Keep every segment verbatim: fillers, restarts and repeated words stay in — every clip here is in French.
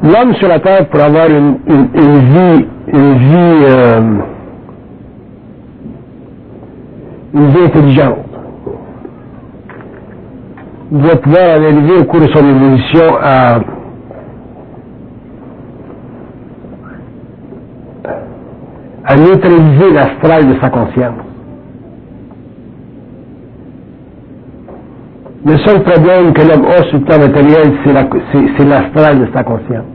L'homme sur la terre, pour avoir une, une, une vie, une vie, euh, une vie intelligente, doit pouvoir en arriver au cours de son évolution à à neutraliser l'astral de sa conscience. Le seul problème que l'homme a sur le plan matériel, c'est, la, c'est, c'est l'astral de sa conscience.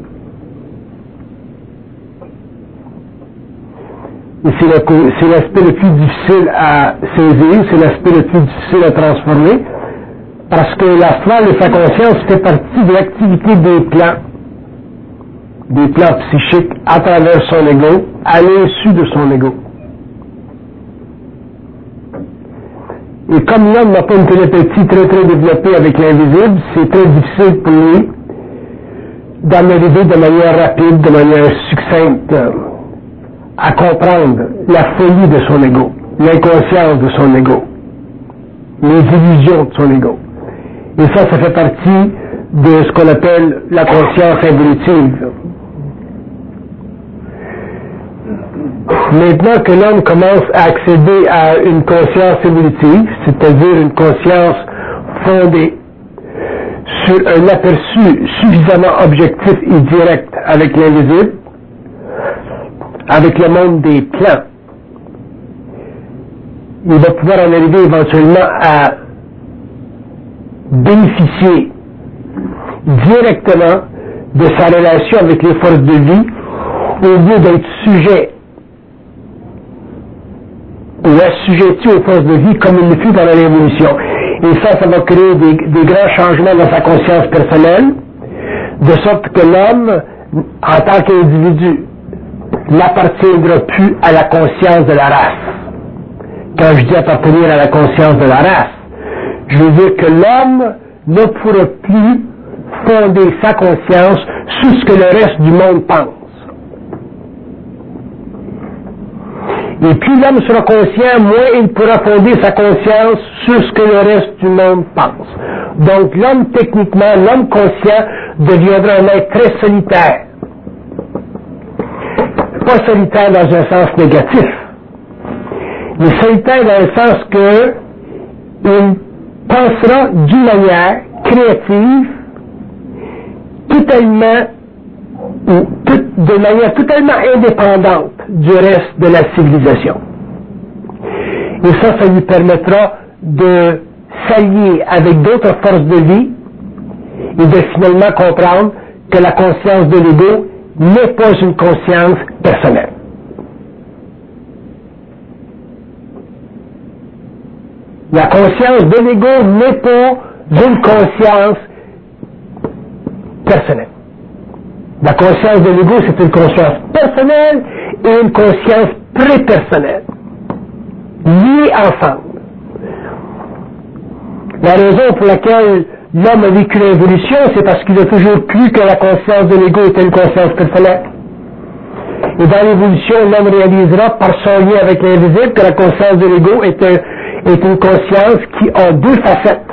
Et c'est, le, c'est l'aspect le plus difficile à saisir, c'est l'aspect le plus difficile à transformer, parce que l'astral de sa conscience fait partie de l'activité des plans, des plans psychiques à travers son ego, à l'insu de son ego. Et comme l'homme n'a pas une télépathie très très développée avec l'invisible, c'est très difficile pour lui d'en arriver de manière rapide, de manière succincte, à comprendre la folie de son ego, l'inconscience de son ego, les illusions de son ego. Et ça, ça fait partie de ce qu'on appelle la conscience évolutive. Maintenant que l'homme commence à accéder à une conscience évolutive, c'est-à-dire une conscience fondée sur un aperçu suffisamment objectif et direct avec l'invisible, avec le monde des plans, il va pouvoir en arriver éventuellement à bénéficier directement de sa relation avec les forces de vie au lieu d'être sujet ou assujetti aux forces de vie comme il le fut dans la révolution. Et ça, ça va créer des, des grands changements dans sa conscience personnelle, de sorte que l'homme, en tant qu'individu, n'appartiendra plus à la conscience de la race. Quand je dis appartenir à la conscience de la race, je veux dire que l'homme ne pourra plus fonder sa conscience sur ce que le reste du monde pense. Et plus l'homme sera conscient, moins il pourra fonder sa conscience sur ce que le reste du monde pense. Donc l'homme, techniquement, l'homme conscient deviendra un être très solitaire. Pas solitaire dans un sens négatif, mais solitaire dans le sens que il pensera d'une manière créative, totalement ou tout, de manière totalement indépendante du reste de la civilisation. Et ça, ça lui permettra de s'allier avec d'autres forces de vie et de finalement comprendre que la conscience de l'ego n'est pas une conscience personnelle. La conscience de l'ego n'est pas une conscience personnelle. La conscience de l'ego, c'est une conscience personnelle et une conscience prépersonnelle, liées ensemble. La raison pour laquelle l'homme a vécu l'évolution, c'est parce qu'il a toujours cru que la conscience de l'ego était une conscience personnelle. Et dans l'évolution, l'homme réalisera par son lien avec l'invisible que la conscience de l'ego est, un, est une conscience qui a deux facettes.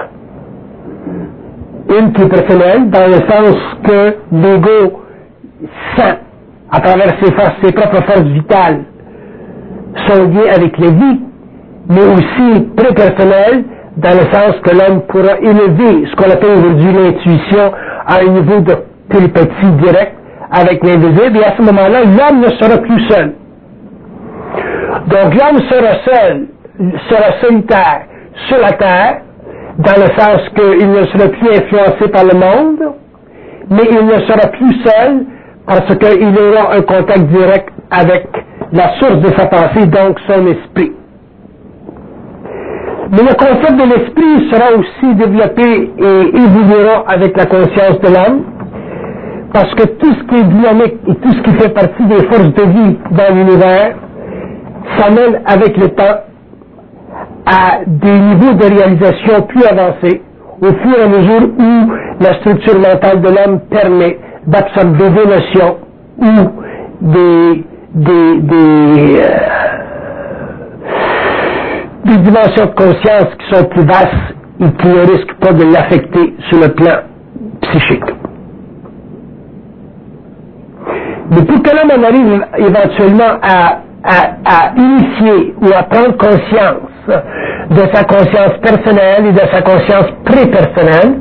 Une qui est personnelle, dans le sens que l'ego sent, à travers ses forces, ses propres forces vitales, son lien avec la vie, mais aussi prépersonnelle, dans le sens que l'homme pourra élever ce qu'on appelle aujourd'hui l'intuition à un niveau de télépathie directe avec l'invisible, et à ce moment-là, l'homme ne sera plus seul. Donc l'homme sera seul, sera solitaire sur la terre, dans le sens qu'il ne sera plus influencé par le monde, mais il ne sera plus seul parce qu'il aura un contact direct avec la source de sa pensée, donc son esprit. Mais le concept de l'esprit sera aussi développé et évoluera avec la conscience de l'homme, parce que tout ce qui est dynamique et tout ce qui fait partie des forces de vie dans l'univers s'amène avec le temps à des niveaux de réalisation plus avancés, au fur et à mesure où la structure mentale de l'homme permet d'absorber des notions ou des, des, des, euh, des dimensions de conscience qui sont plus basses et qui ne risquent pas de l'affecter sur le plan psychique. Mais pour que l'homme en arrive éventuellement à, à, à initier ou à prendre conscience de sa conscience personnelle et de sa conscience pré-personnelle,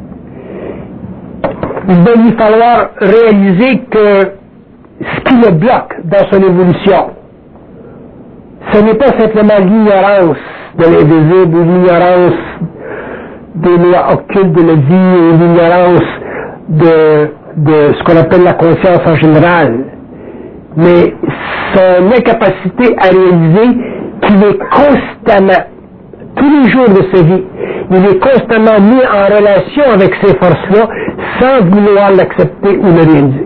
il va lui falloir réaliser que ce qui le bloque dans son évolution, ce n'est pas simplement l'ignorance de l'invisible ou l'ignorance des lois occultes de la vie ou l'ignorance de, de ce qu'on appelle la conscience en général, mais son incapacité à réaliser qu'il est constamment, tous les jours de sa vie, il est constamment mis en relation avec ces forces-là sans vouloir l'accepter ou le réaliser.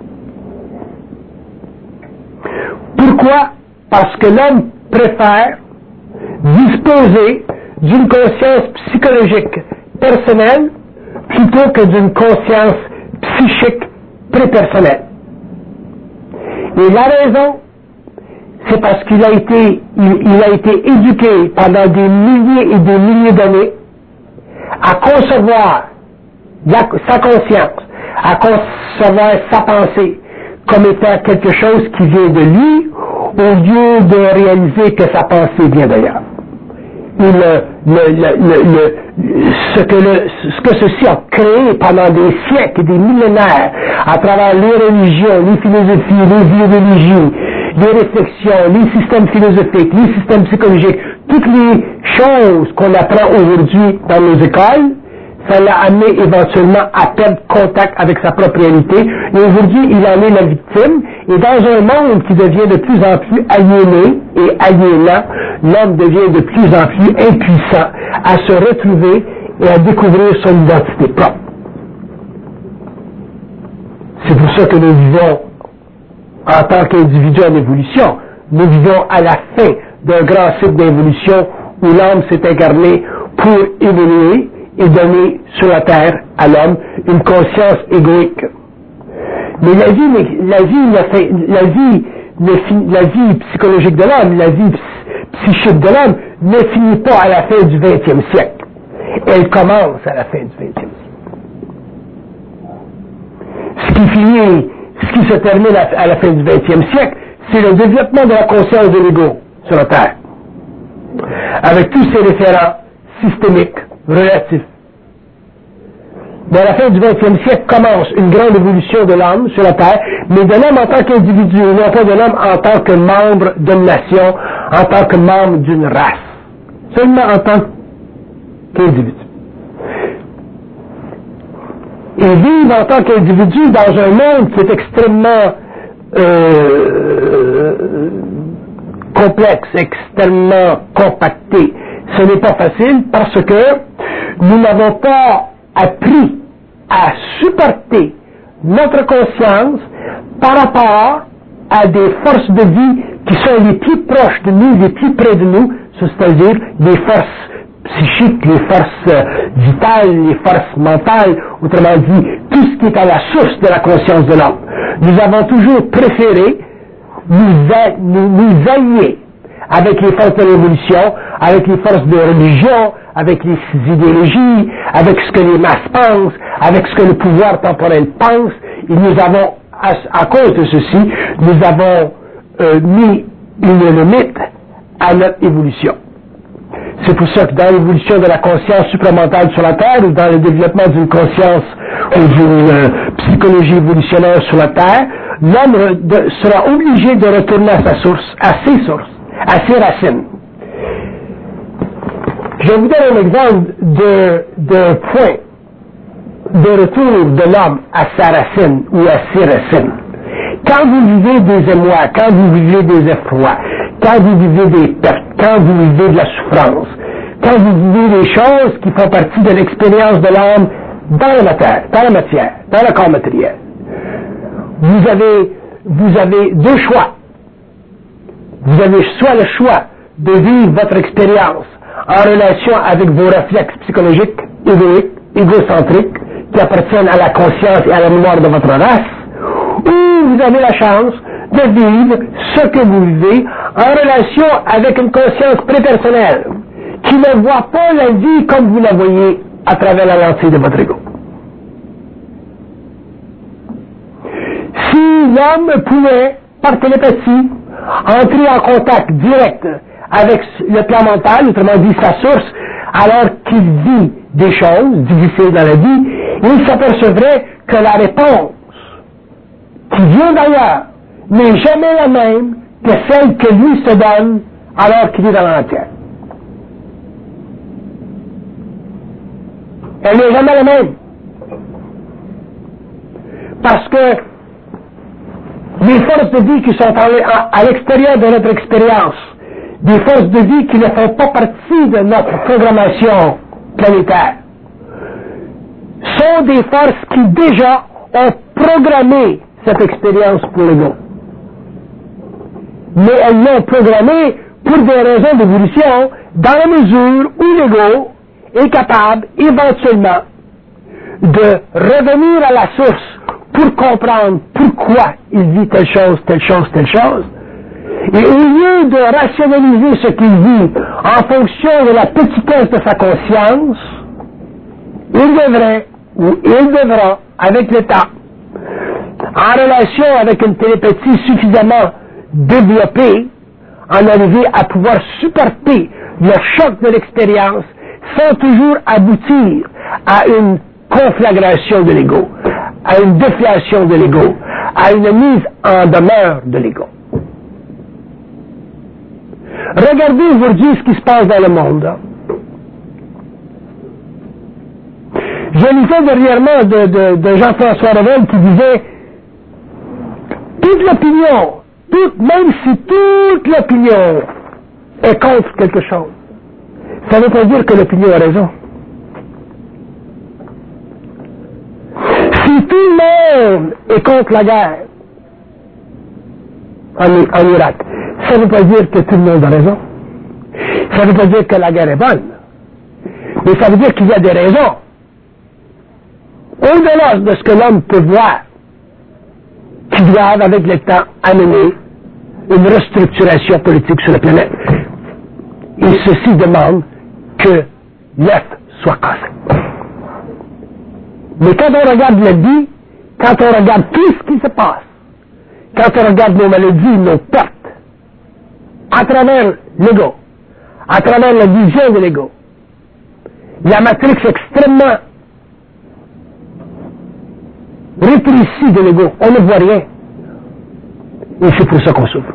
Pourquoi? Parce que l'homme préfère disposer d'une conscience psychologique personnelle plutôt que d'une conscience psychique prépersonnelle. Et la raison, c'est parce qu'il a été, il, il a été éduqué pendant des milliers et des milliers d'années à concevoir la, sa conscience, à concevoir sa pensée comme étant quelque chose qui vient de lui, au lieu de réaliser que sa pensée vient d'ailleurs. Et le, le, le, le, le, ce, que le, ce que ceci a créé pendant des siècles et des millénaires, à travers les religions, les philosophies, les idéologies, les réflexions, les systèmes philosophiques, les systèmes psychologiques, toutes les choses qu'on apprend aujourd'hui dans nos écoles, ça l'a amené éventuellement à perdre contact avec sa propre réalité. Et aujourd'hui, il en est la victime. Et dans un monde qui devient de plus en plus aliéné et aliénant, l'homme devient de plus en plus impuissant à se retrouver et à découvrir son identité propre. C'est pour ça que nous vivons en tant qu'individu en évolution. Nous vivons à la fin d'un grand cycle d'évolution où l'homme s'est incarné pour évoluer et donner sur la terre à l'homme une conscience égoïque. Mais la vie, la vie, la vie, la vie psychologique de l'homme, la vie psychique de l'homme ne finit pas à la fin du vingtième siècle. Elle commence à la fin du vingtième siècle. Ce qui finit, ce qui se termine à la fin du vingtième siècle, c'est le développement de la conscience de l'ego sur la terre, avec tous ses référents systémiques, relatif. Mais à la fin du vingtième siècle commence une grande évolution de l'homme sur la terre, mais de l'homme en tant qu'individu, non pas de l'homme en tant que membre d'une nation, en tant que membre d'une race. Seulement en tant qu'individu. Et vivre en tant qu'individu dans un monde qui est extrêmement euh, complexe, extrêmement compacté, ce n'est pas facile parce que nous n'avons pas appris à supporter notre conscience par rapport à des forces de vie qui sont les plus proches de nous, les plus près de nous, c'est-à-dire les forces psychiques, les forces vitales, les forces mentales, autrement dit, tout ce qui est à la source de la conscience de l'homme. Nous avons toujours préféré nous, a, nous, nous allier avec les forces de l'évolution, avec les forces de religion, avec les idéologies, avec ce que les masses pensent, avec ce que le pouvoir temporel pense, et nous avons, à, à cause de ceci, nous avons euh, mis une limite à notre évolution. C'est pour ça que dans l'évolution de la conscience supramentale sur la Terre, ou dans le développement d'une conscience ou d'une euh, psychologie évolutionnaire sur la Terre, l'homme de, sera obligé de retourner à sa source, à ses sources, à ses racines. Je vous donne un exemple de, de point de retour de l'homme à sa racine ou à ses racines. Quand vous vivez des émois, quand vous vivez des effrois, quand vous vivez des pertes, quand vous vivez de la souffrance, quand vous vivez des choses qui font partie de l'expérience de l'homme dans la matière, dans la matière, dans le corps matériel, vous avez, vous avez deux choix. Vous avez soit le choix de vivre votre expérience en relation avec vos réflexes psychologiques, égoïques, égocentriques, qui appartiennent à la conscience et à la mémoire de votre race, ou vous avez la chance de vivre ce que vous vivez en relation avec une conscience prépersonnelle, qui ne voit pas la vie comme vous la voyez à travers la lentille de votre ego. Si l'homme pouvait, par télépathie, entrer en contact direct avec le plan mental, autrement dit sa source, alors qu'il vit des choses difficiles dans la vie, il s'apercevrait que la réponse qui vient d'ailleurs n'est jamais la même que celle que lui se donne alors qu'il est dans l'entière. Elle n'est jamais la même. Parce que les forces de vie qui sont à, à l'extérieur de notre expérience, des forces de vie qui ne font pas partie de notre programmation planétaire, sont des forces qui déjà ont programmé cette expérience pour l'ego. Mais elles l'ont programmée pour des raisons d'évolution, dans la mesure où l'ego est capable éventuellement de revenir à la source pour comprendre pourquoi il vit telle chose, telle chose, telle chose. Et au lieu de rationaliser ce qu'il vit en fonction de la petitesse de sa conscience, il devrait, ou il devra, avec le temps, en relation avec une télépathie suffisamment développée, en arriver à pouvoir supporter le choc de l'expérience sans toujours aboutir à une conflagration de l'ego, à une déflation de l'ego, à une mise en demeure de l'ego. Regardez aujourd'hui ce qui se passe dans le monde. Je lisais dernièrement de, de, de Jean-François Revel qui disait toute l'opinion, toute, même si toute l'opinion est contre quelque chose, ça ne veut pas dire que l'opinion a raison. Si tout le monde est contre la guerre en, en Irak, ça ne veut pas dire que tout le monde a raison. Ça ne veut pas dire que la guerre est bonne. Mais ça veut dire qu'il y a des raisons. Au-delà de ce que l'homme peut voir, qui doivent, avec le temps, amener une restructuration politique sur la planète. Et ceci demande que l'œuf soit cassé. Mais quand on regarde la vie, quand on regarde tout ce qui se passe, quand on regarde nos maladies, nos pertes, à travers l'ego, à travers la vision de l'ego, la matrix extrêmement rétrécie de l'ego, on ne voit rien. Et c'est pour ça qu'on souffre.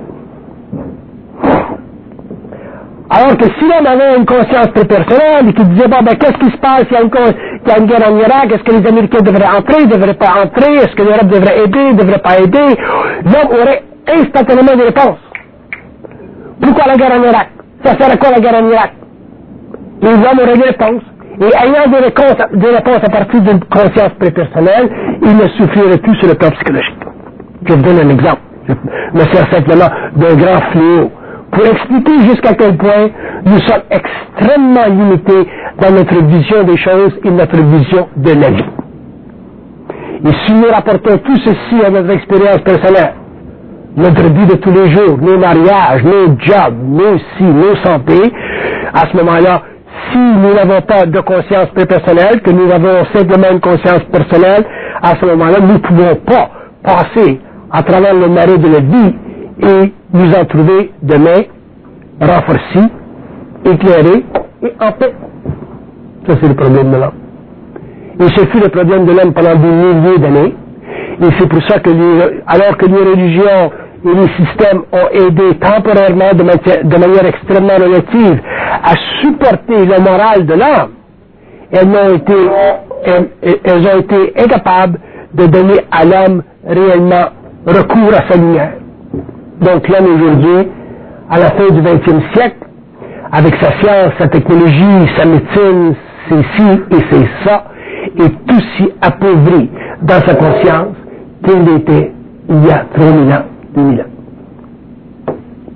Alors que si l'on avait une conscience très personnelle et qui disait, bon, ben, qu'est-ce qui se passe, il y a une, il y a une guerre en Irak, est-ce que les Américains devraient entrer, ils ne devraient pas entrer, est-ce que l'Europe devrait aider, ne devrait pas aider, l'homme aurait instantanément des réponses. Pourquoi la guerre en Irak? Ça sert à quoi la guerre en Irak? Et l'homme aurait des réponses. Et ayant des réponses, des réponses à partir d'une conscience très personnelle, il ne souffrirait plus sur le plan psychologique. Je vous donne un exemple. Je me sers simplement d'un grand fléau pour expliquer jusqu'à quel point nous sommes extrêmement limités dans notre vision des choses et notre vision de la vie. Et si nous rapportons tout ceci à notre expérience personnelle, notre vie de tous les jours, nos mariages, nos jobs, nos si, nos santé, à ce moment-là, si nous n'avons pas de conscience personnelle, que nous avons simplement une conscience personnelle, à ce moment-là, nous ne pouvons pas passer à travers le marais de la vie et nous en trouver demain renforcés, éclairés et en paix. Ça, c'est le problème de l'homme. Et ce fut le problème de l'homme pendant des milliers d'années. Et c'est pour ça que les, alors que les religions et les systèmes ont aidé temporairement de, matière, de manière extrêmement relative à supporter le moral de l'homme, elles ont été, elles, elles ont été incapables de donner à l'homme réellement recours à sa lumière. Donc l'homme aujourd'hui, à la fin du vingtième siècle, avec sa science, sa technologie, sa médecine, c'est ci et c'est ça, est aussi appauvri dans sa conscience qu'il était il y a trois mille ans, deux mille ans.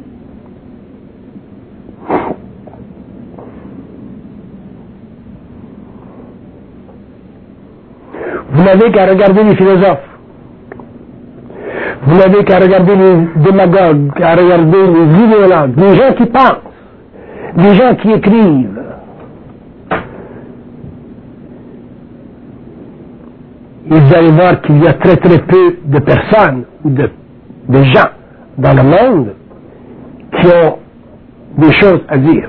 Vous n'avez qu'à regarder les philosophes. Vous n'avez qu'à regarder les démagogues, qu'à regarder les idéologues, les gens qui pensent, les gens qui écrivent. et vous allez voir qu'il y a très très peu de personnes, ou de, de gens dans le monde qui ont des choses à dire.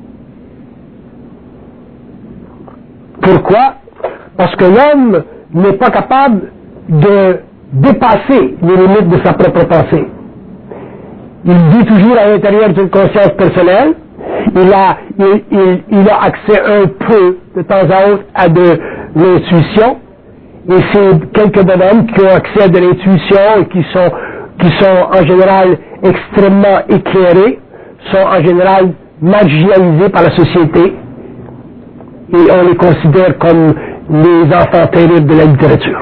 Pourquoi? Parce que l'homme n'est pas capable de dépasser les limites de sa propre pensée. Il vit toujours à l'intérieur d'une conscience personnelle. Il a, il, il, il a accès un peu, de temps à autre, à de l'intuition. Et c'est quelques bonhommes qui ont accès à de l'intuition et qui sont, qui sont en général extrêmement éclairés, sont en général marginalisés par la société. Et on les considère comme les enfants terribles de la littérature.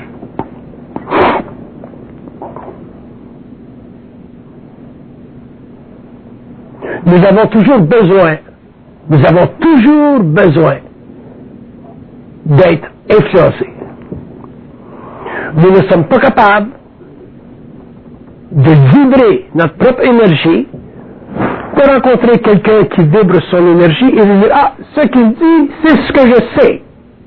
Nous avons toujours besoin, nous avons toujours besoin d'être influencés. Nous ne sommes pas capables de vibrer notre propre énergie, de rencontrer quelqu'un qui vibre son énergie et de dire « Ah, ce qu'il dit, c'est ce que je sais ».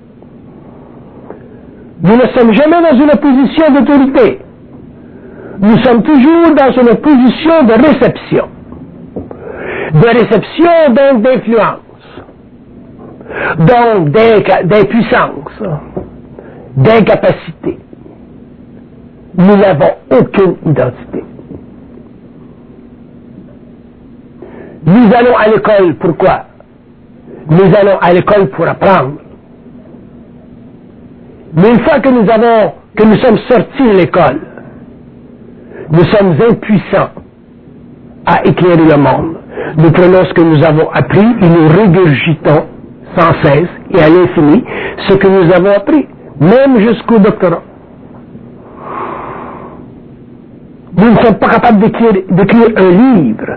Nous ne sommes jamais dans une position d'autorité. Nous sommes toujours dans une position de réception. De réception, donc d'influence, donc d'impuissance, d'incapacité. Nous n'avons aucune identité. Nous allons à l'école, pourquoi? Nous allons à l'école pour apprendre. Mais une fois que nous avons, que nous sommes sortis de l'école, nous sommes impuissants à éclairer le monde. Nous prenons ce que nous avons appris et nous régurgitons sans cesse et à l'infini ce que nous avons appris, même jusqu'au doctorat. Nous ne sommes pas capables d'écrire, d'écrire un livre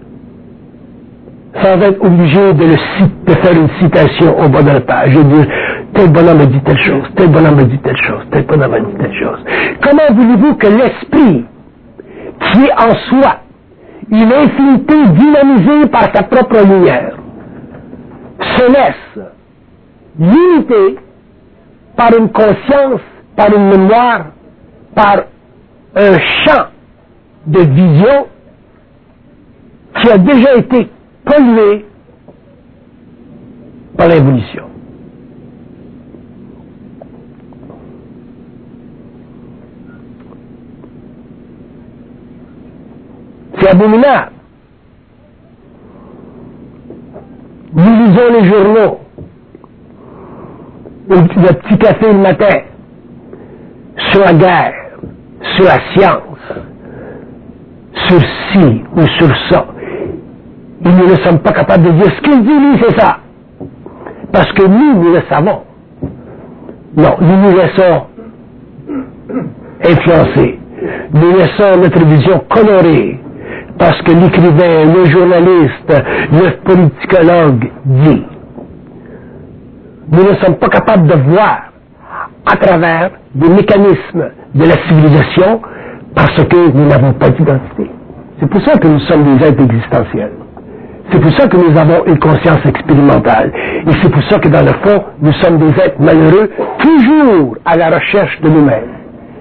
sans être obligés de, le, de faire une citation au bas de la page et dire tel bonhomme a dit telle chose, tel bonhomme a dit telle chose, tel bonhomme a dit telle chose. Comment voulez-vous que l'esprit qui est en soi une infinité dynamisée par sa propre lumière se laisse limiter par une conscience, par une mémoire, par un champ de vision qui a déjà été pollué par l'évolution. C'est abominable. Nous lisons les journaux, le petit café le matin, sur la guerre, sur la science, sur ci ou sur ça. Et nous ne sommes pas capables de dire ce qu'il dit, lui, c'est ça. Parce que nous, nous le savons. Non, nous nous laissons influencer. Nous laissons notre vision colorée. Parce que l'écrivain, le journaliste, le politicologue dit. Nous ne sommes pas capables de voir à travers des mécanismes de la civilisation parce que nous n'avons pas d'identité. C'est pour ça que nous sommes des êtres existentiels. C'est pour ça que nous avons une conscience expérimentale. Et c'est pour ça que dans le fond, nous sommes des êtres malheureux, toujours à la recherche de nous-mêmes.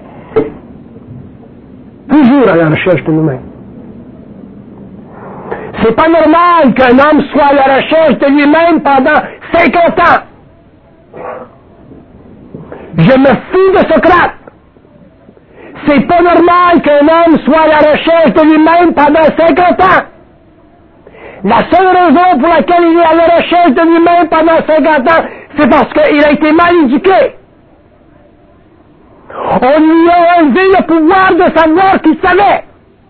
Toujours à la recherche de nous-mêmes. C'est pas normal qu'un homme soit à la recherche de lui-même pendant cinquante ans. Je me fous de Socrate. C'est pas normal qu'un homme soit à la recherche de lui-même pendant cinquante ans. La seule raison pour laquelle il est à la recherche de lui-même pendant cinquante ans, c'est parce qu'il a été mal éduqué. On lui a enlevé le pouvoir de savoir qu'il savait.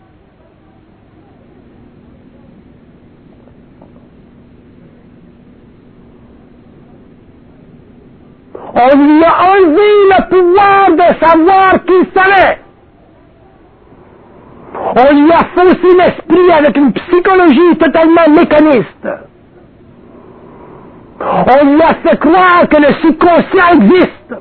On lui a enlevé le pouvoir de savoir qu'il savait. On lui a faussé l'esprit avec une psychologie totalement mécaniste. On lui a fait croire que le subconscient existe.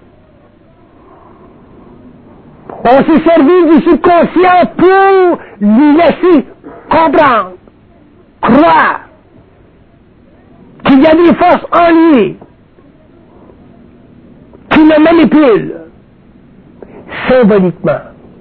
On s'est servi du subconscient pour lui laisser comprendre, croire qu'il y a des forces en lui qui le manipulent symboliquement.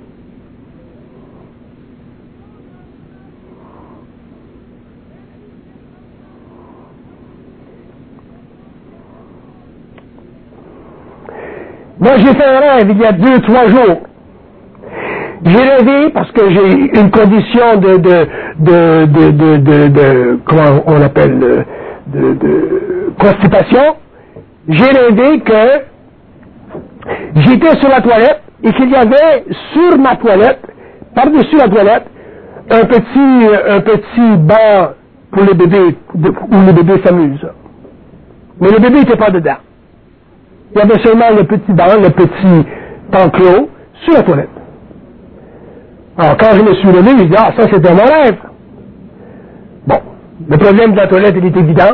Moi, j'ai fait un rêve il y a deux, trois jours. J'ai rêvé parce que j'ai une condition de, de, de, de, de, de, de comment on appelle, de, de, de constipation. J'ai rêvé que j'étais sur la toilette et qu'il y avait sur ma toilette, par-dessus la toilette, un petit, un petit banc pour les bébés, où les bébés s'amusent. Mais le bébé n'était pas dedans. Il y avait seulement le petit banc, le petit enclos sur la toilette. Alors, quand je me suis levé, je dis, ah, ça, c'était mon rêve. Bon, le problème de la toilette, il est évident.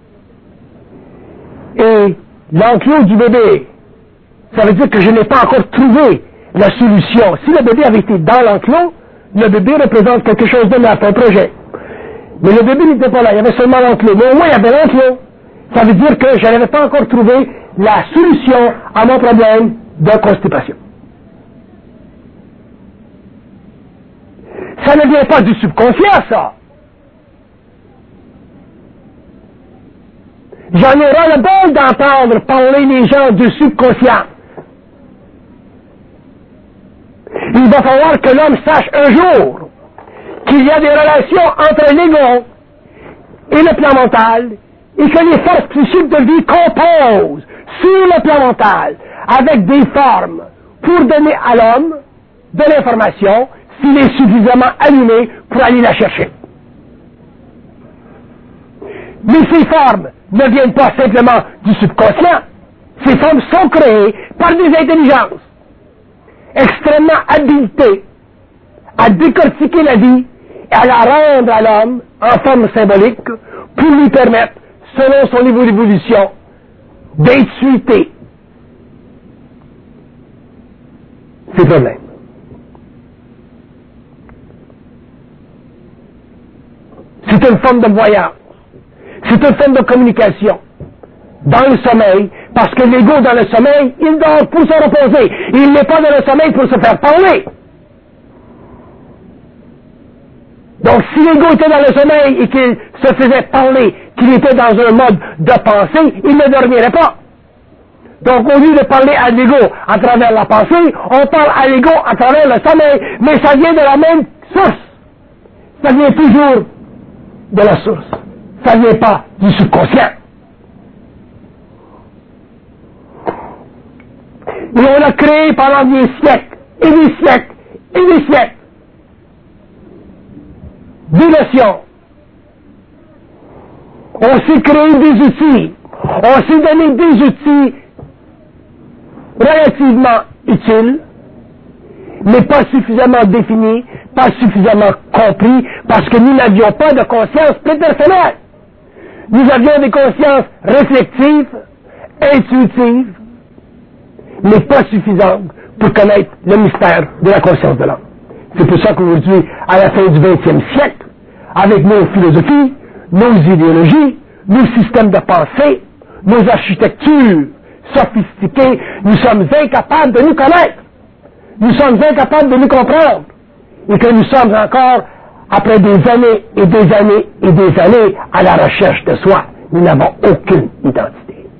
Et l'enclos du bébé, ça veut dire que je n'ai pas encore trouvé la solution. Si le bébé avait été dans l'enclos, le bébé représente quelque chose de neuf, un projet. Mais le bébé n'était pas là, il y avait seulement l'enclos. Mais au moins, il y avait l'enclos. Ça veut dire que je n'avais pas encore trouvé la solution à mon problème de constipation. Ça ne vient pas du subconscient, ça. J'en ai ras le bol d'entendre parler les gens du subconscient. Il va falloir que l'homme sache un jour qu'il y a des relations entre l'ego et le plan mental et que les forces psychiques de vie composent sur le plan mental avec des formes pour donner à l'homme de l'information s'il est suffisamment allumé pour aller la chercher. Mais ces formes ne viennent pas simplement du subconscient. Ces formes sont créées par des intelligences extrêmement habilitées à décortiquer la vie et à la rendre à l'homme en forme symbolique pour lui permettre, selon son niveau d'évolution, d'intuiter ces problèmes. C'est une forme de voyance. C'est une forme de communication. Dans le sommeil, parce que l'ego dans le sommeil, il dort pour se reposer. Il n'est pas dans le sommeil pour se faire parler. Donc, si l'ego était dans le sommeil et qu'il se faisait parler, qu'il était dans un mode de pensée, il ne dormirait pas. Donc, au lieu de parler à l'ego à travers la pensée, on parle à l'ego à travers le sommeil, mais ça vient de la même source. Ça vient toujours de la source. Ça vient pas du subconscient. Et on a créé pendant des siècles, et des siècles, et des siècles, des notions. On s'est créé des outils. On s'est donné des outils relativement utiles, mais pas suffisamment définis, pas suffisamment compris, parce que nous n'avions pas de conscience prépersonnelle. Nous avions des consciences réflexives, intuitives, mais pas suffisantes pour connaître le mystère de la conscience de l'homme. C'est pour ça qu'aujourd'hui, à la fin du vingtième siècle, avec nos philosophies, nos idéologies, nos systèmes de pensée, nos architectures sophistiquées, nous sommes incapables de nous connaître. Nous sommes incapables de nous comprendre. Et que nous sommes encore, après des années et des années et des années, à la recherche de soi. Nous n'avons aucune identité.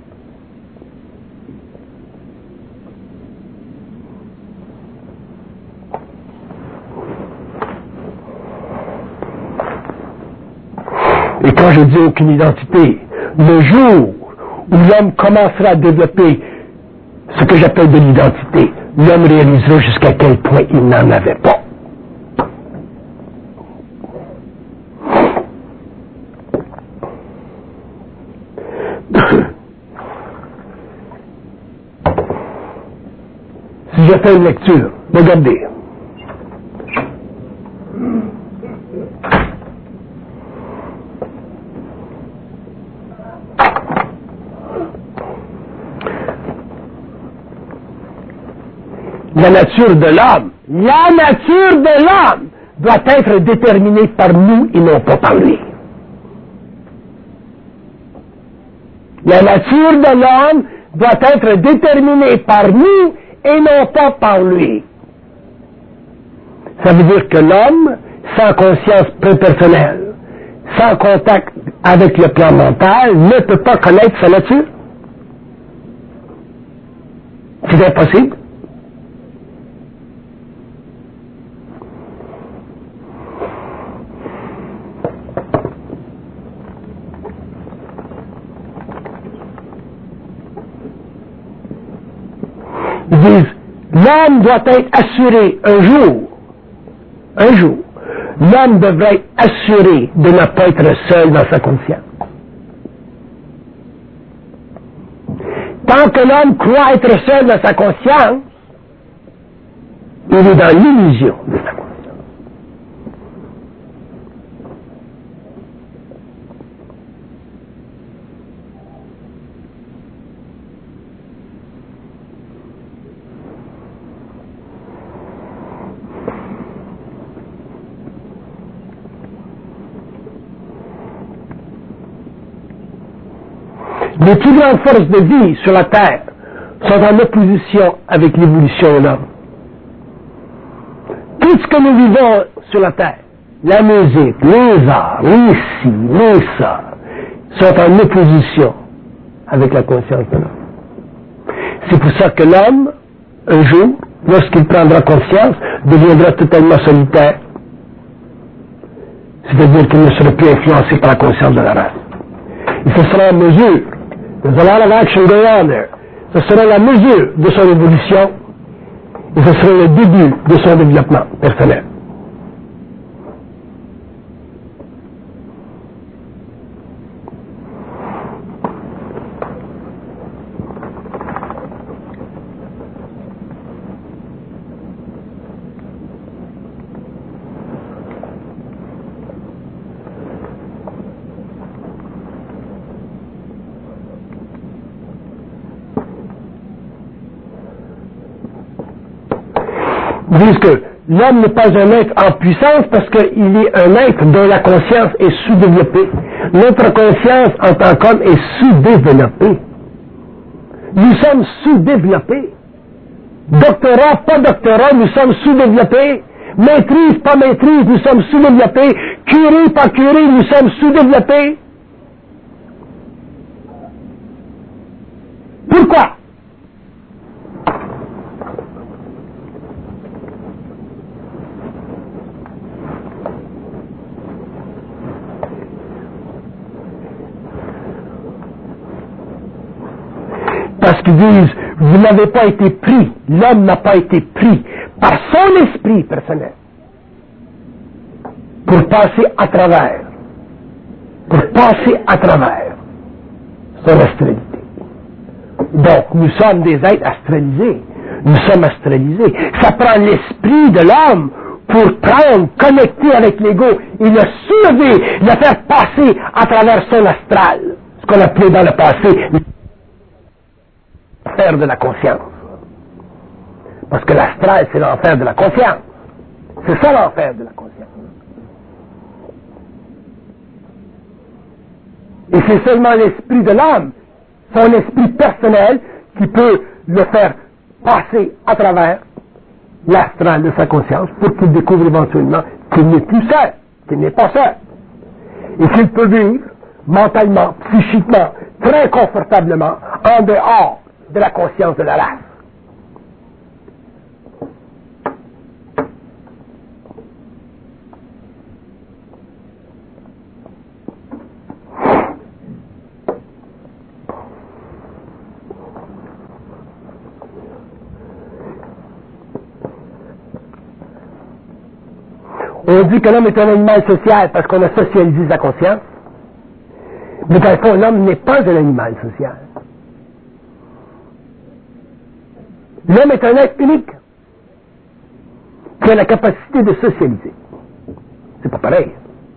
Et quand je dis aucune identité, le jour où l'homme commencera à développer ce que j'appelle de l'identité, l'homme réalisera jusqu'à quel point il n'en avait pas. Si je fais une lecture, regardez. La nature de l'homme, la nature de l'homme doit être déterminée par nous et non pas par lui. La nature de l'homme doit être déterminée par nous et non pas par lui. Ça veut dire que l'homme, sans conscience prépersonnelle, sans contact avec le plan mental, ne peut pas connaître sa nature. C'est impossible. Ils disent, l'homme doit être assuré un jour, un jour, l'homme devrait être assuré de ne pas être seul dans sa conscience. Tant que l'homme croit être seul dans sa conscience, il est dans l'illusion de sa conscience. Les plus grandes forces de vie sur la Terre sont en opposition avec l'évolution de l'homme. Tout ce que nous vivons sur la Terre, la musique, les arts, les ci, les ça, sont en opposition avec la conscience de l'homme. C'est pour ça que l'homme, un jour, lorsqu'il prendra conscience, deviendra totalement solitaire. C'est-à-dire qu'il ne sera plus influencé par la conscience de la race. Et ce sera en mesure. There's a lot of action going on there. Ce sera la mesure de son évolution et ce sera le début de son développement personnel. Ils disent que l'homme n'est pas un être en puissance parce qu'il est un être dont la conscience est sous-développée. Notre conscience en tant qu'homme est sous-développée. Nous sommes sous-développés. Doctorat, pas doctorat, nous sommes sous-développés. Maîtrise, pas maîtrise, nous sommes sous-développés. Curé, pas curé, nous sommes sous-développés. Pourquoi? Parce qu'ils disent, vous n'avez pas été pris, l'homme n'a pas été pris par son esprit personnel pour passer à travers, pour passer à travers son astralité. Donc, nous sommes des êtres astralisés, nous sommes astralisés. Ça prend l'esprit de l'homme pour prendre, connecter avec l'ego et le soulever, le faire passer à travers son astral, ce qu'on appelait dans le passé l'enfer de la conscience. Parce que l'astral, c'est l'enfer de la conscience. C'est ça l'enfer de la conscience. Et c'est seulement l'esprit de l'âme, son esprit personnel, qui peut le faire passer à travers l'astral de sa conscience pour qu'il découvre éventuellement qu'il n'est plus seul, qu'il n'est pas seul. Et qu'il peut vivre mentalement, psychiquement, très confortablement, en dehors de la conscience de la race. On dit que l'homme est un animal social parce qu'on a socialisé sa conscience. Mais dans le fond, l'homme n'est pas un animal social. L'homme est un être unique qui a la capacité de socialiser. C'est pas pareil.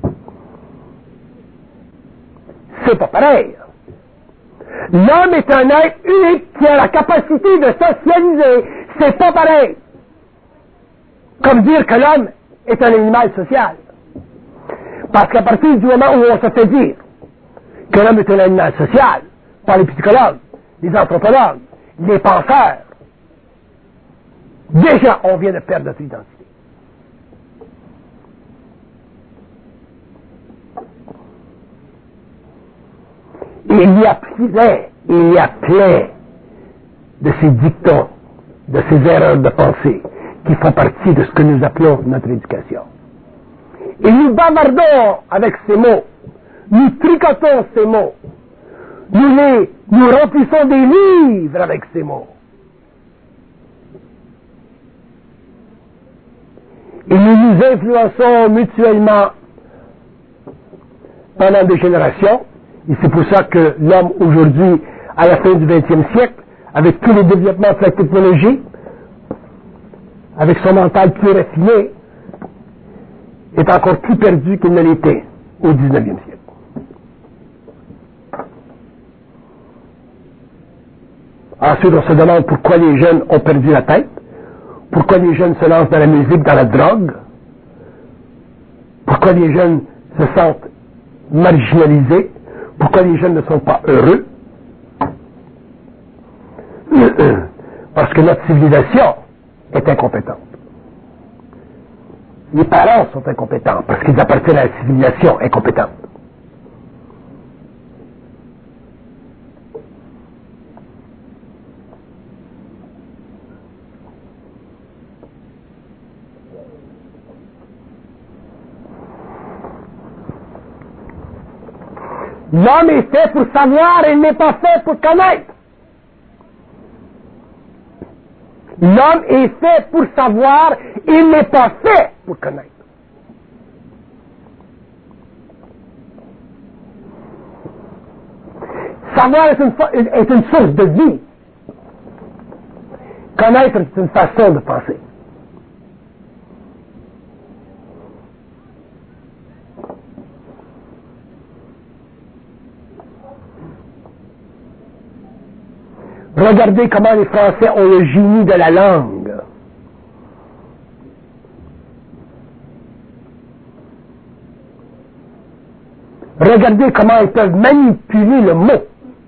C'est pas pareil. L'homme est un être unique qui a la capacité de socialiser. C'est pas pareil. Comme dire que l'homme est un animal social. Parce qu'à partir du moment où on se fait dire que l'homme est un animal social, par les psychologues, les anthropologues, les penseurs, déjà on vient de perdre notre identité. Et il y a plein, il y a plein de ces dictons, de ces erreurs de pensée qui font partie de ce que nous appelons notre éducation. Et nous bavardons avec ces mots, nous tricotons ces mots, nous, les, nous remplissons des livres avec ces mots. Et nous nous influençons mutuellement pendant des générations. Et c'est pour ça que l'homme aujourd'hui, à la fin du vingtième siècle, avec tous les développements de la technologie, avec son mental plus raffiné, est encore plus perdu qu'il ne l'était au dix-neuvième siècle. Ensuite, on se demande pourquoi les jeunes ont perdu la tête, pourquoi les jeunes se lancent dans la musique, dans la drogue, pourquoi les jeunes se sentent marginalisés, pourquoi les jeunes ne sont pas heureux. Parce que notre civilisation est incompétente. Les parents sont incompétents parce qu'ils appartiennent à la civilisation incompétente. L'homme est fait pour savoir et il n'est pas fait pour connaître. L'homme est fait pour savoir et il n'est pas fait pour connaître. Savoir est une, est une source de vie. Connaître est une façon de penser. Regardez comment les Français ont le génie de la langue. Regardez comment ils peuvent manipuler le mot.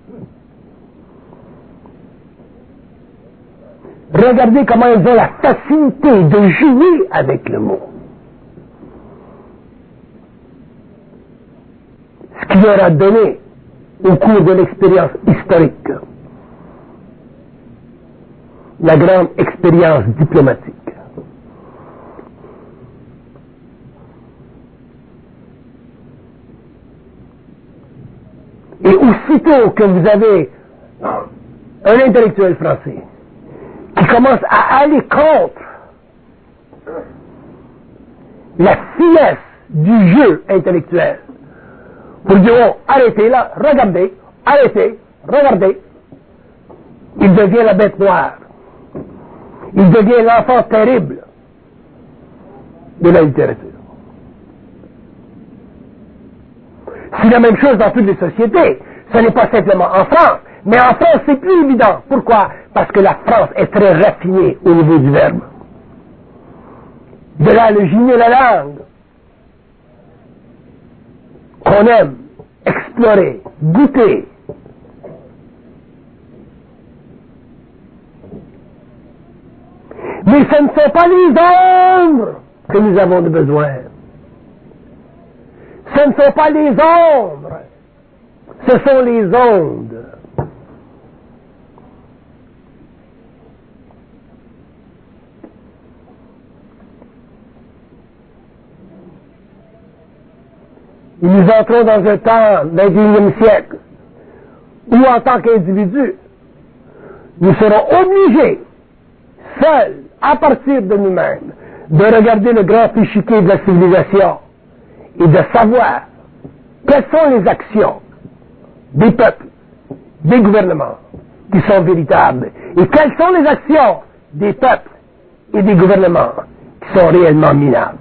Regardez comment ils ont la facilité de jouer avec le mot. Ce qui leur a donné au cours de l'expérience historique la grande expérience diplomatique. Et aussitôt que vous avez un intellectuel français qui commence à aller contre la finesse du jeu intellectuel, pour dire, oh, arrêtez là, regardez, arrêtez, regardez, il devient la bête noire. Il devient l'enfant terrible de la littérature. C'est la même chose dans toutes les sociétés. Ce n'est pas simplement en France, mais en France c'est plus évident. Pourquoi? Parce que la France est très raffinée au niveau du verbe. De là le génie de la langue qu'on aime explorer, goûter. Mais ce ne sont pas les ombres que nous avons de besoin. Ce ne sont pas les ombres, ce sont les ondes. Et nous entrons dans un temps, vingt et unième siècle, où en tant qu'individus, nous serons obligés, seuls, à partir de nous-mêmes, de regarder le grand échiquier de la civilisation et de savoir quelles sont les actions des peuples, des gouvernements qui sont véritables et quelles sont les actions des peuples et des gouvernements qui sont réellement minables.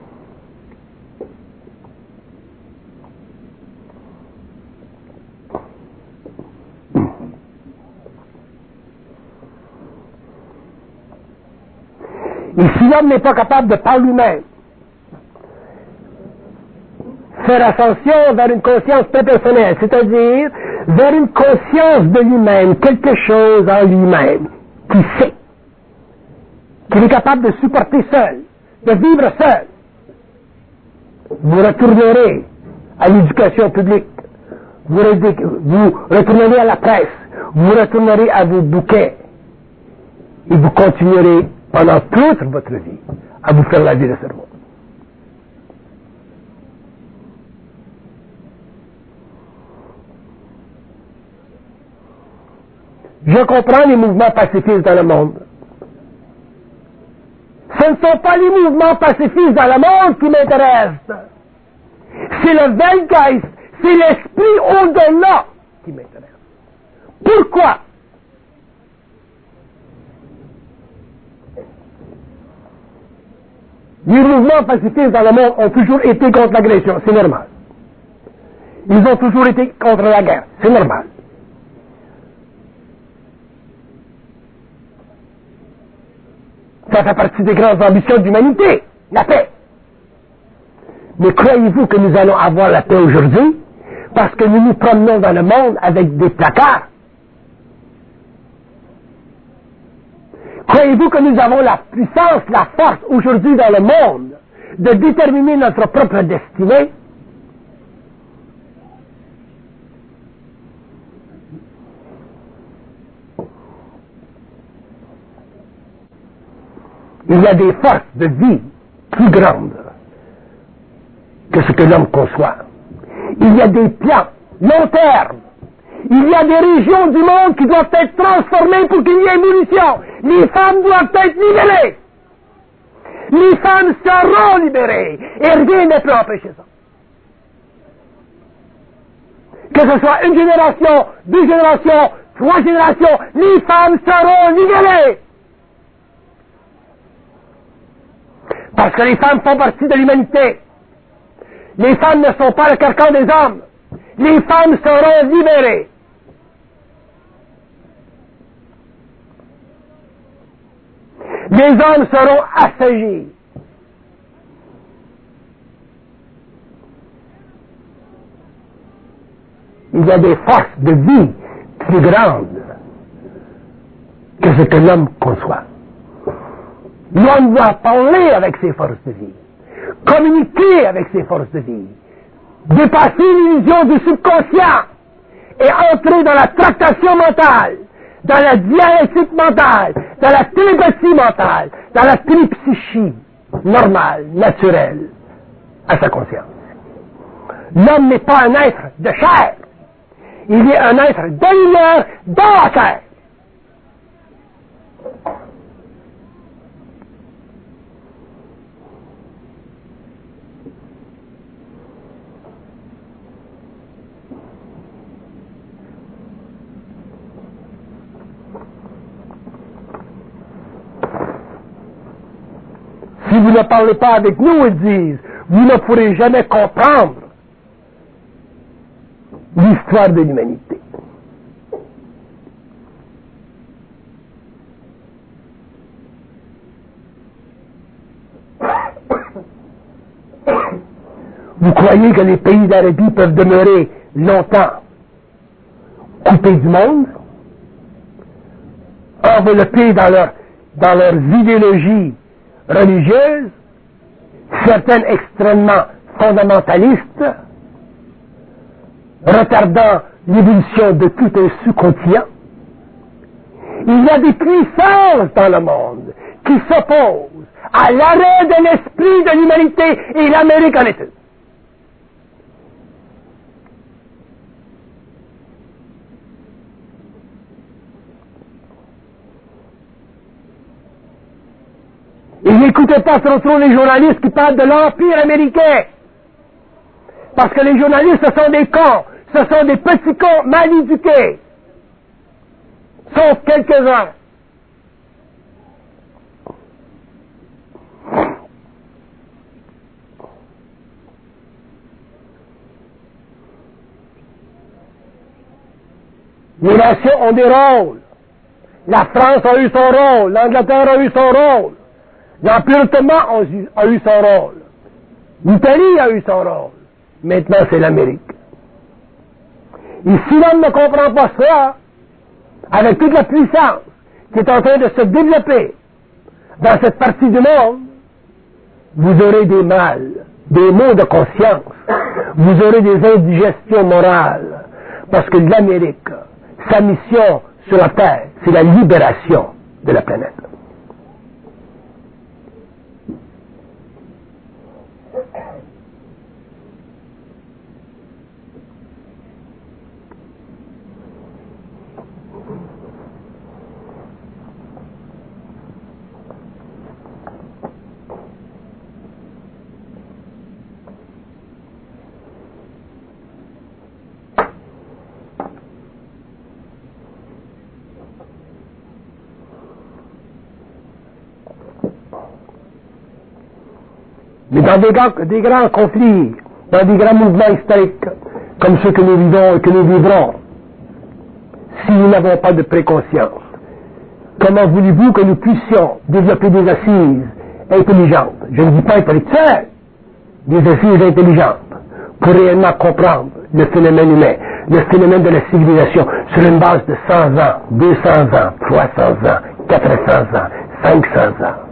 Et si l'homme n'est pas capable de par lui-même faire ascension vers une conscience très personnelle, c'est-à-dire vers une conscience de lui-même, quelque chose en lui-même, qui sait, qu'il est capable de supporter seul, de vivre seul, vous retournerez à l'éducation publique, vous, vous retournerez à la presse, vous retournerez à vos bouquets, et vous continuerez pendant toute votre vie à vous faire la vie de cerveau. Je comprends les mouvements pacifistes dans le monde. Ce ne sont pas les mouvements pacifistes dans le monde qui m'intéressent. C'est le Weltgeist, c'est l'esprit au-delà qui m'intéresse. Pourquoi? Les mouvements pacifistes dans le monde ont toujours été contre l'agression, c'est normal. Ils ont toujours été contre la guerre, c'est normal. Ça fait partie des grandes ambitions de l'humanité, la paix. Mais croyez-vous que nous allons avoir la paix aujourd'hui parce que nous nous promenons dans le monde avec des placards? Croyez-vous que nous avons la puissance, la force aujourd'hui dans le monde de déterminer notre propre destinée? Il y a des forces de vie plus grandes que ce que l'homme conçoit. Il y a des plans long terme. Il y a des régions du monde qui doivent être transformées pour qu'il y ait évolution. Les femmes doivent être libérées. Les femmes seront libérées. Et rien ne peut empêcher ça. Que ce soit une génération, deux générations, trois générations, les femmes seront libérées. Parce que les femmes font partie de l'humanité. Les femmes ne sont pas le carcan des hommes. Les femmes seront libérées. Les hommes seront assagis. Il y a des forces de vie plus grandes que ce que l'homme conçoit. L'homme doit parler avec ses forces de vie, communiquer avec ses forces de vie, dépasser l'illusion du subconscient et entrer dans la tractation mentale, dans la dialectique mentale, dans la télépathie mentale, dans la télépsychie normale, naturelle, à sa conscience. L'homme n'est pas un être de chair, il est un être de lumière dans la chair. Si vous ne parlez pas avec nous, ils disent, vous ne pourrez jamais comprendre l'histoire de l'humanité. Vous croyez que les pays d'Arabie peuvent demeurer longtemps coupés du monde, enveloppés dans, leur, dans leurs idéologies religieuses, certaines extrêmement fondamentalistes, retardant l'évolution de tout un sous-continent? Il y a des puissances dans le monde qui s'opposent à l'arrêt de l'esprit de l'humanité et l'américanisme. Et n'écoutez pas trop trop les journalistes qui parlent de l'Empire américain. Parce que les journalistes, ce sont des cons. Ce sont des petits cons mal éduqués. Sauf quelques-uns. Les nations ont des rôles. La France a eu son rôle. L'Angleterre a eu son rôle. L'Empire ottoman a eu son rôle. L'Italie a eu son rôle. Maintenant, c'est l'Amérique. Et si l'homme ne comprend pas ça, avec toute la puissance qui est en train de se développer dans cette partie du monde, vous aurez des mal, des maux de conscience, vous aurez des indigestions morales, parce que l'Amérique, sa mission sur la Terre, c'est la libération de la planète. Mais dans des grands, des grands conflits, dans des grands mouvements historiques, comme ceux que nous vivons et que nous vivrons, si nous n'avons pas de préconscience, comment voulez-vous que nous puissions développer des assises intelligentes, je ne dis pas intellectuelles, des assises intelligentes, pour réellement comprendre le phénomène humain, le phénomène de la civilisation, sur une base de cent ans, deux cents ans, trois cents ans, quatre cents ans, cinq cents ans.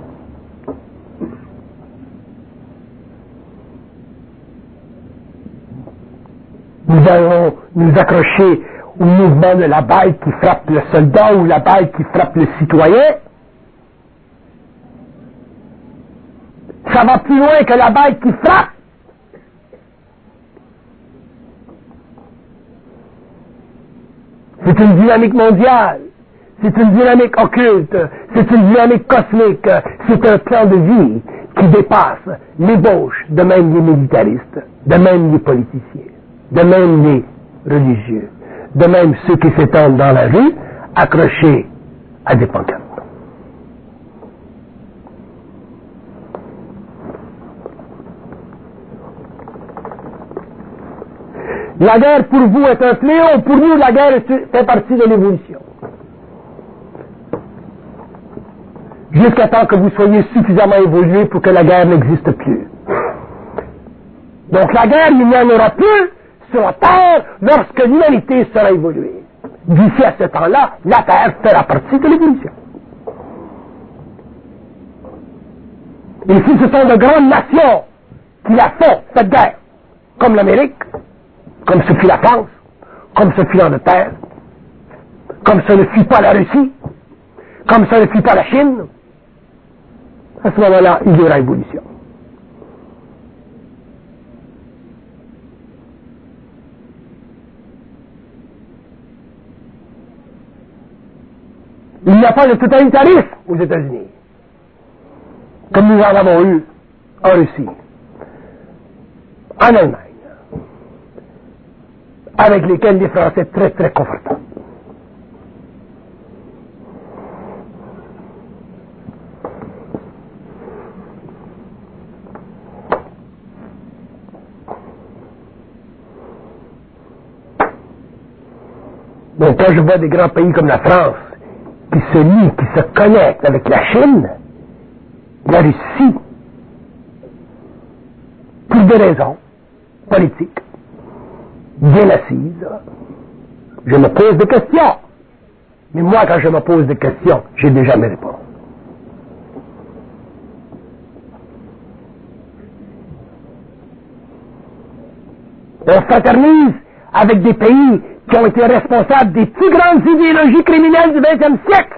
Nous allons nous accrocher au mouvement de la balle qui frappe le soldat ou la balle qui frappe le citoyen. Ça va plus loin que la balle qui frappe. C'est une dynamique mondiale, c'est une dynamique occulte, c'est une dynamique cosmique, c'est un plan de vie qui dépasse l'ébauche de même les militaristes, de même les politiciens, de même les religieux, de même ceux qui s'étendent dans la rue, accrochés à des pancartes. La guerre pour vous est un fléau, pour nous la guerre fait partie de l'évolution. Jusqu'à temps que vous soyez suffisamment évolué pour que la guerre n'existe plus. Donc la guerre, il n'y en aura plus sur la Terre lorsque l'humanité sera évoluée. D'ici à ce temps-là, la Terre fera partie de l'évolution. Et si ce sont de grandes nations qui la font, cette guerre, comme l'Amérique, comme ce fut la France, comme ce fut l'Angleterre, comme ce ne fut pas la Russie, comme ce ne fut pas la Chine, à ce moment-là, il y aura évolution. Il n'y a pas de totalitarisme aux États-Unis, comme nous en avons eu en Russie, en Allemagne, avec lesquels les Français sont très très confortables. Donc quand je vois des grands pays comme la France qui se lient, qui se connectent avec la Chine, la Russie, pour des raisons politiques, bien assises, je me pose des questions. Mais moi, quand je me pose des questions, j'ai déjà mes réponses. On fraternise avec des pays qui ont été responsables des plus grandes idéologies criminelles du vingtième siècle.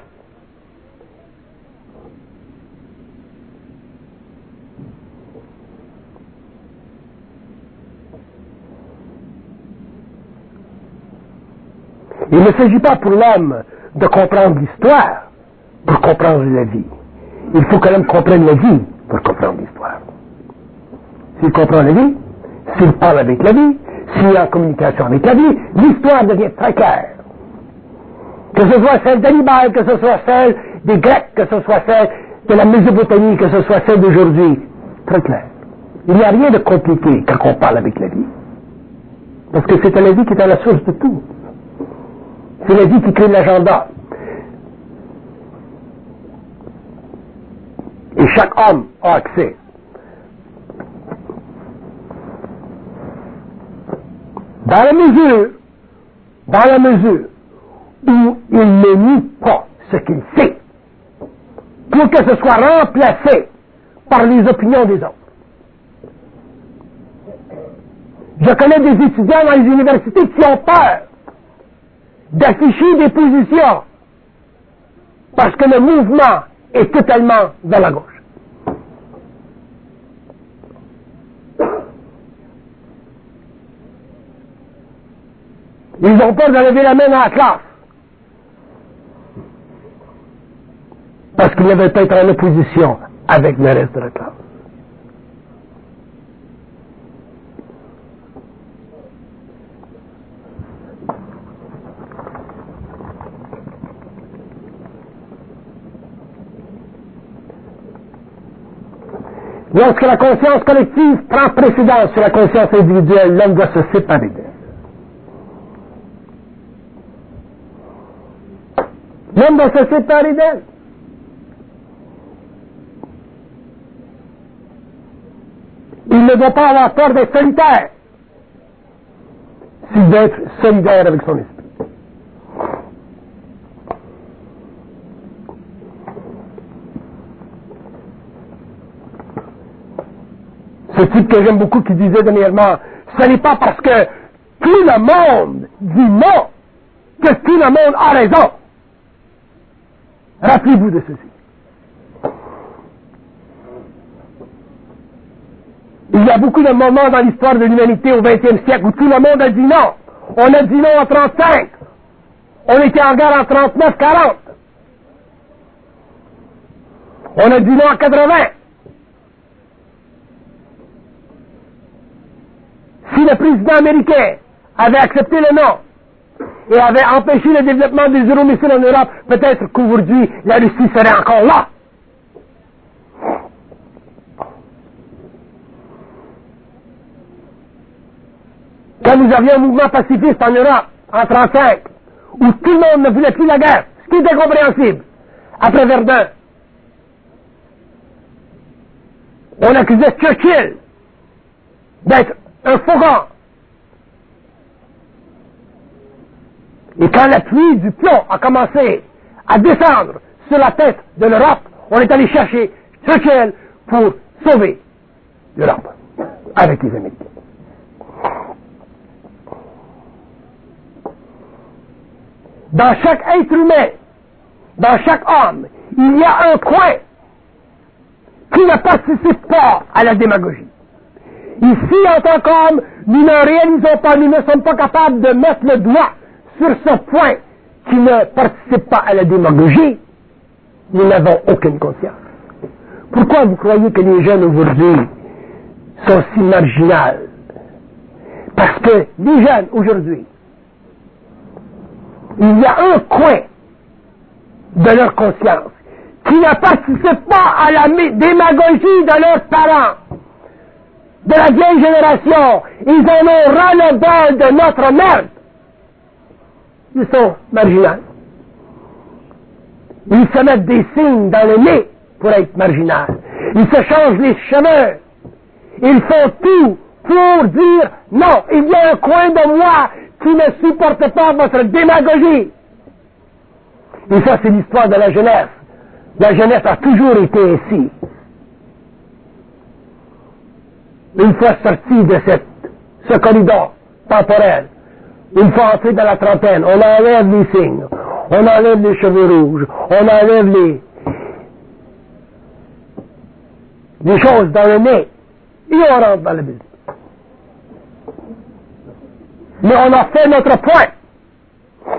Il ne s'agit pas pour l'homme de comprendre l'histoire pour comprendre la vie. Il faut que l'homme comprenne la vie pour comprendre l'histoire. S'il comprend la vie, s'il parle avec la vie, s'il est en communication avec la vie, l'histoire devient très claire. Que ce soit celle d'Hannibal, que ce soit celle des Grecs, que ce soit celle de la Mésopotamie, que ce soit celle d'aujourd'hui, très claire. Il n'y a rien de compliqué quand on parle avec la vie. Parce que c'est la vie qui est à la source de tout. C'est la vie qui crée l'agenda. Et chaque homme a accès. Dans la mesure, dans la mesure où il ne nie pas ce qu'il sait, pour faut que ce soit remplacé par les opinions des autres. Je connais des étudiants dans les universités qui ont peur d'afficher des positions parce que le mouvement est totalement vers la gauche. Ils ont peur de lever la main dans la classe parce qu'ils ne veulent pas être en opposition avec le reste de la classe. Lorsque la conscience collective prend précédence sur la conscience individuelle, l'homme doit se séparer d'elle. L'homme doit se séparer d'elle. Il ne doit pas avoir peur d'être solitaire, s'il doit être solidaire avec son esprit. Ce type que j'aime beaucoup qui disait dernièrement, ce n'est pas parce que tout le monde dit non que tout le monde a raison. Rappelez-vous de ceci. Il y a beaucoup de moments dans l'histoire de l'humanité au vingtième siècle où tout le monde a dit non. On a dit non en trente-cinq. On était en guerre en trente-neuf quarante. On a dit non en quatre-vingts. Si le président américain avait accepté le non et avait empêché le développement des euromissiles en Europe, peut-être qu'aujourd'hui, la Russie serait encore là. Quand nous avions un mouvement pacifiste en Europe, en trente-cinq, où tout le monde ne voulait plus la guerre, ce qui est incompréhensible, après Verdun, on accusait Churchill d'être un faucon. Et quand la pluie du plomb a commencé à descendre sur la tête de l'Europe, on est allé chercher Churchill pour sauver l'Europe avec les Américains. Dans chaque être humain, dans chaque homme, il y a un coin qui ne participe pas à la démagogie. Ici, en tant qu'homme, nous ne réalisons pas, nous ne sommes pas capables de mettre le doigt sur ce point qui ne participe pas à la démagogie. Nous n'avons aucune conscience. Pourquoi vous croyez que les jeunes aujourd'hui sont si marginaux? Parce que les jeunes aujourd'hui, il y a un coin de leur conscience qui ne participe pas à la démagogie de leurs parents, de la vieille génération. Ils en ont ras le bol de notre merde. Ils sont marginaux. Ils se mettent des signes dans le nez pour être marginaux. Ils se changent les cheveux. Ils font tout pour dire non, il y a un coin de moi qui ne supporte pas votre démagogie. Et ça, c'est l'histoire de la jeunesse. La jeunesse a toujours été ainsi. Une fois sorti de cette, ce corridor temporel, une fois entré dans la trentaine, on enlève les signes, on enlève les cheveux rouges, on enlève les, les choses dans le nez, et on rentre dans le business. Mais on a fait notre point.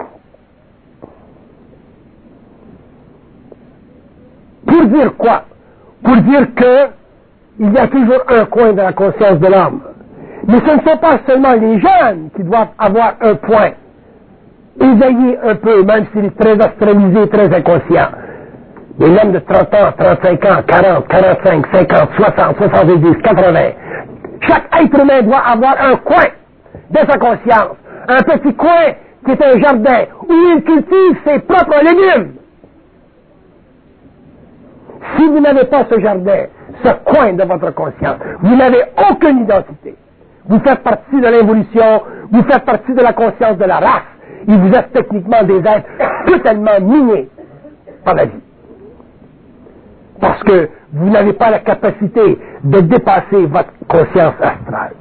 Pour dire quoi? Pour dire que il y a toujours un coin de la conscience de l'homme. Mais ce ne sont pas seulement les jeunes qui doivent avoir un point éveillé un peu, même s'il est très astralisé, très inconscient. Mais l'homme de trente ans, trente-cinq ans, quarante, quarante-cinq, cinquante, soixante, soixante-dix, quatre-vingts, chaque être humain doit avoir un coin de sa conscience, un petit coin qui est un jardin où il cultive ses propres légumes. Si vous n'avez pas ce jardin, ce coin de votre conscience, vous n'avez aucune identité. Vous faites partie de l'évolution, vous faites partie de la conscience de la race, et vous êtes techniquement des êtres totalement minés par la vie. Parce que vous n'avez pas la capacité de dépasser votre conscience astrale.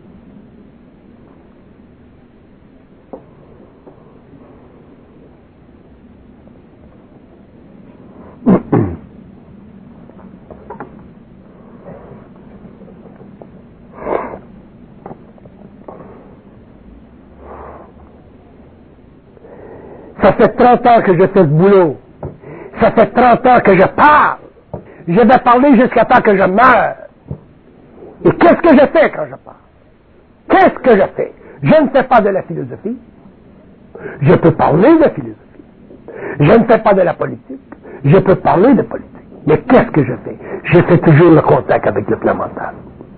Ça fait trente ans que je fais ce boulot. Ça fait trente ans que je parle. Je vais parler jusqu'à temps que je meure. Et qu'est-ce que je fais quand je parle? Qu'est-ce que je fais? Je ne fais pas de la philosophie. Je peux parler de philosophie. Je ne fais pas de la politique. Je peux parler de politique. Mais qu'est-ce que je fais? Je fais toujours le contact avec le plan mental.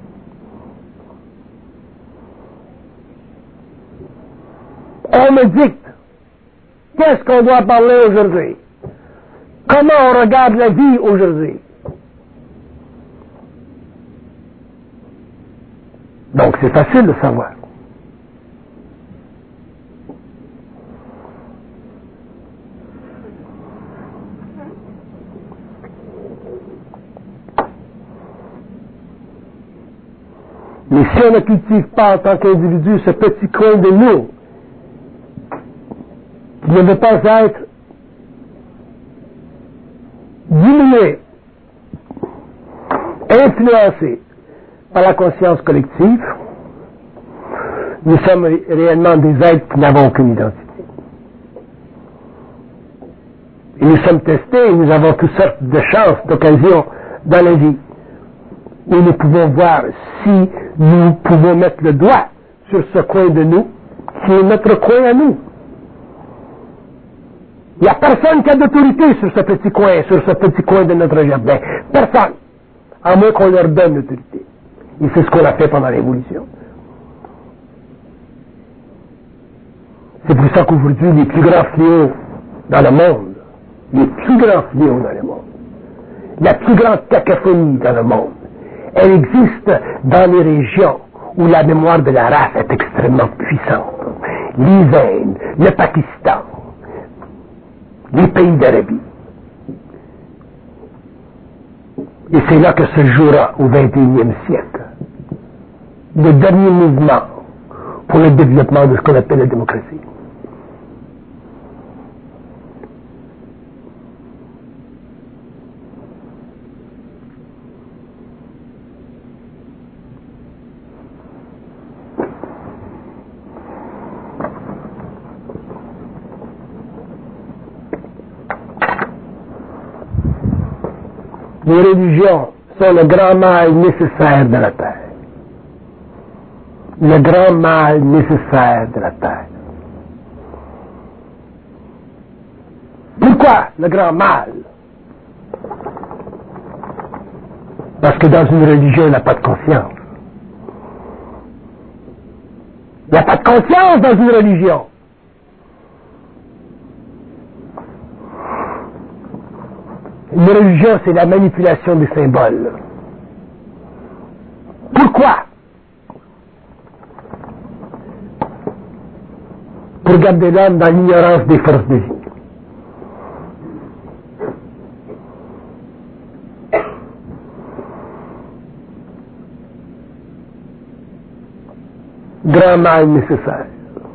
On me dicte. Qu'est-ce qu'on doit parler aujourd'hui? Comment on regarde la vie aujourd'hui? Donc c'est facile de savoir. Mais si on ne cultive pas en tant qu'individu ce petit coin de nous, qui ne veut pas être diminué, influencé par la conscience collective, nous sommes réellement des êtres qui n'avons aucune identité. Et nous sommes testés et nous avons toutes sortes de chances, d'occasions dans la vie où nous pouvons voir si nous pouvons mettre le doigt sur ce coin de nous qui est notre coin à nous. Il n'y a personne qui a d'autorité sur ce petit coin, sur ce petit coin de notre jardin. Personne. À moins qu'on leur donne l'autorité. Et c'est ce qu'on a fait pendant l'évolution. C'est pour ça qu'aujourd'hui, les plus grands fléaux dans le monde, les plus grands fléaux dans le monde, la plus grande cacophonie dans le monde, elle existe dans les régions où la mémoire de la race est extrêmement puissante. Les Indes, le Pakistan, les pays d'Arabie. Et c'est là que se jouera au vingt et unième siècle le dernier mouvement pour le développement de ce qu'on appelle la démocratie. Les religions sont le grand mal nécessaire de la terre. Le grand mal nécessaire de la terre. Pourquoi le grand mal? Parce que dans une religion, il n'y a pas de conscience. Il n'y a pas de conscience dans une religion. Une religion, c'est la manipulation des symboles. Pourquoi? Pour garder l'homme dans l'ignorance des forces de vie. Grand mal nécessaire.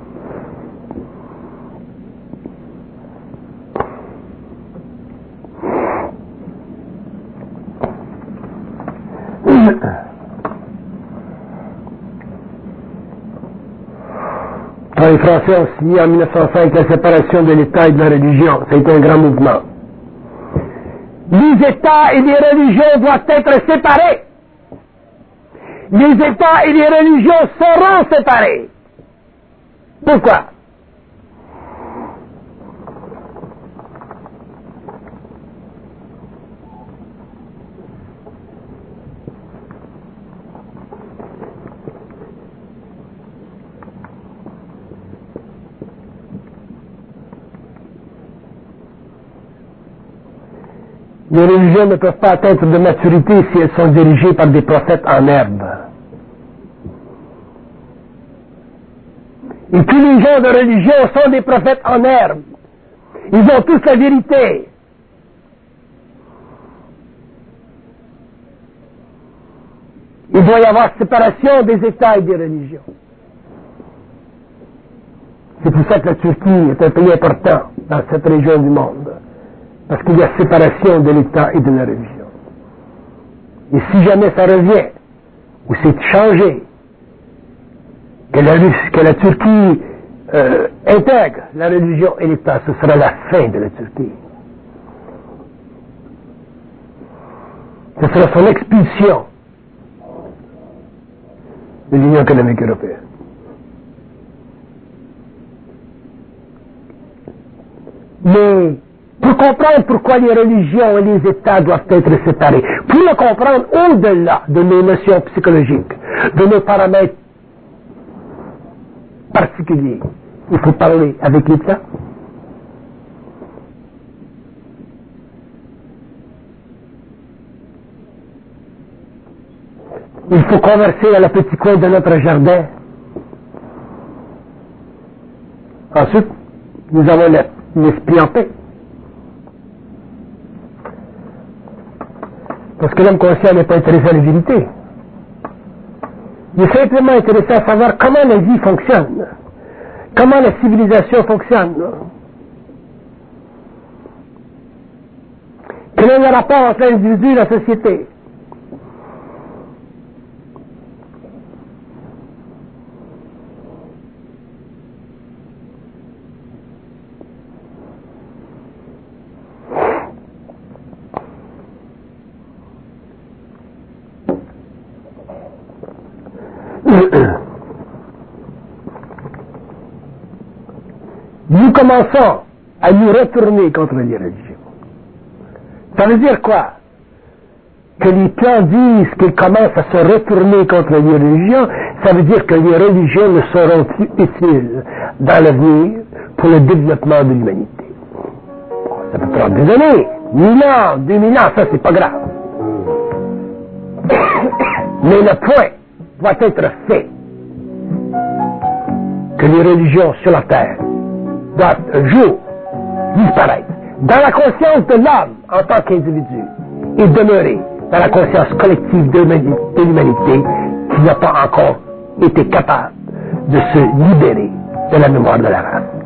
Quand les Français ont signé en mille neuf cent cinq la séparation de l'État et de la religion, ça a été un grand mouvement. Les États et les religions doivent être séparés. Les États et les religions seront séparés. Pourquoi? Les religions ne peuvent pas atteindre de maturité si elles sont dirigées par des prophètes en herbe. Et tous les gens de religion sont des prophètes en herbe. Ils ont tous la vérité. Il doit y avoir séparation des États et des religions. C'est pour ça que la Turquie est un pays important dans cette région du monde. Parce qu'il y a séparation de l'État et de la religion. Et si jamais ça revient, ou c'est changé, que la, que la Turquie euh, intègre la religion et l'État, ce sera la fin de la Turquie. Ce sera son expulsion de l'Union économique européenne. Mais pour comprendre pourquoi les religions et les États doivent être séparés, pour le comprendre au-delà de nos notions psychologiques, de nos paramètres particuliers, il faut parler avec l'État. Il faut converser à la petit coin de notre jardin. Ensuite, nous avons l'esprit en paix. Parce que l'homme conscient n'est pas intéressé à la vérité. Il est simplement intéressé à savoir comment la vie fonctionne, comment la civilisation fonctionne. Quel est le rapport entre l'individu et la société? Nous commençons à nous retourner contre les religions. Ça veut dire quoi? Que les plans disent qu'ils commencent à se retourner contre les religions, ça veut dire que les religions ne seront plus utiles dans l'avenir pour le développement de l'humanité. Ça peut prendre des années, mille ans, deux mille ans, ça c'est pas grave. Mais le point doit être fait que les religions sur la terre doivent un jour disparaître dans la conscience de l'homme en tant qu'individu et demeurer dans la conscience collective de l'humanité qui n'a pas encore été capable de se libérer de la mémoire de la race.